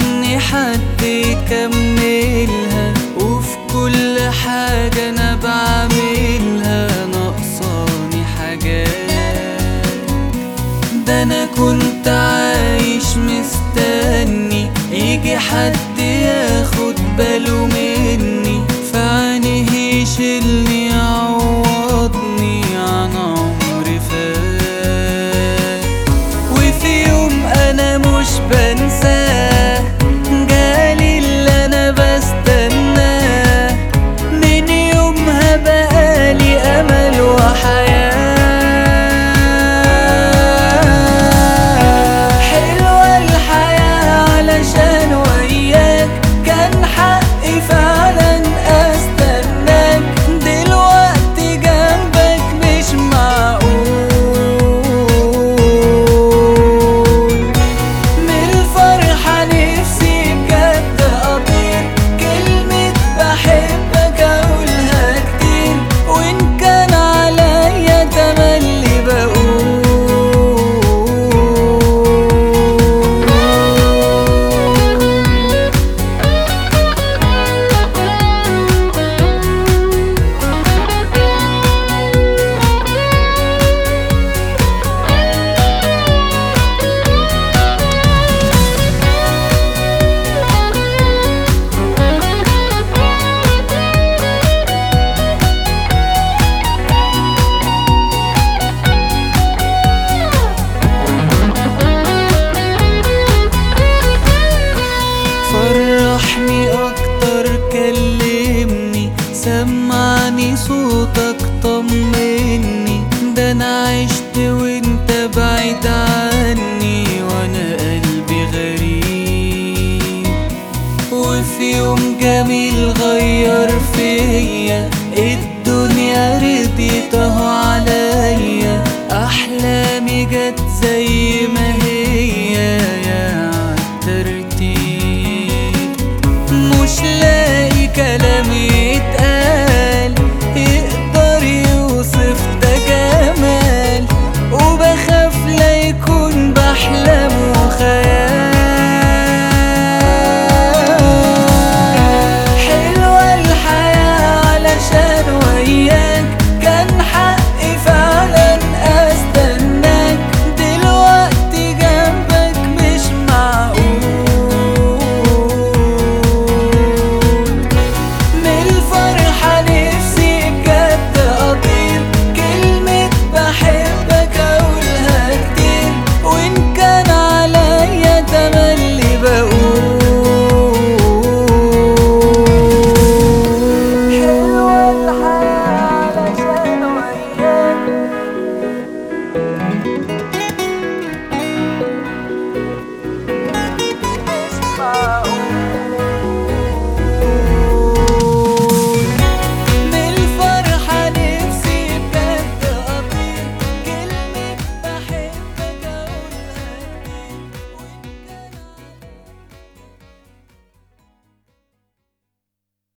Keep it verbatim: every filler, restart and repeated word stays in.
مستني حد يكملها، وفي كل حاجة أنا بعملها ناقصاني حاجات. ده أنا كنت عايش مستني يجي حد ياخد باله مني، في عينيه يشيلني يعوضني عن عمري فات. وفي يوم أنا مش بنساه جالي اللي أنا بستناه، من يومها بقالي أمل وحياة. حلوة الحياة علشان وياك، كان حقي فعلا أستناك، دلوقتي جنبك مش معقول. من الفرحة نفسي بجد أطير، كلمة بحبك أقولها كتير، وإن كان عليا تملي بقول. فرحني أكتر كلمني، سمعني صوتك طمني، ده أنا عشت وانت بعيد عني وانا قلبي غريب. وفي يوم جميل غير فيا الدنيا رضيت اهو عليا، أحلامي جت زي ما هي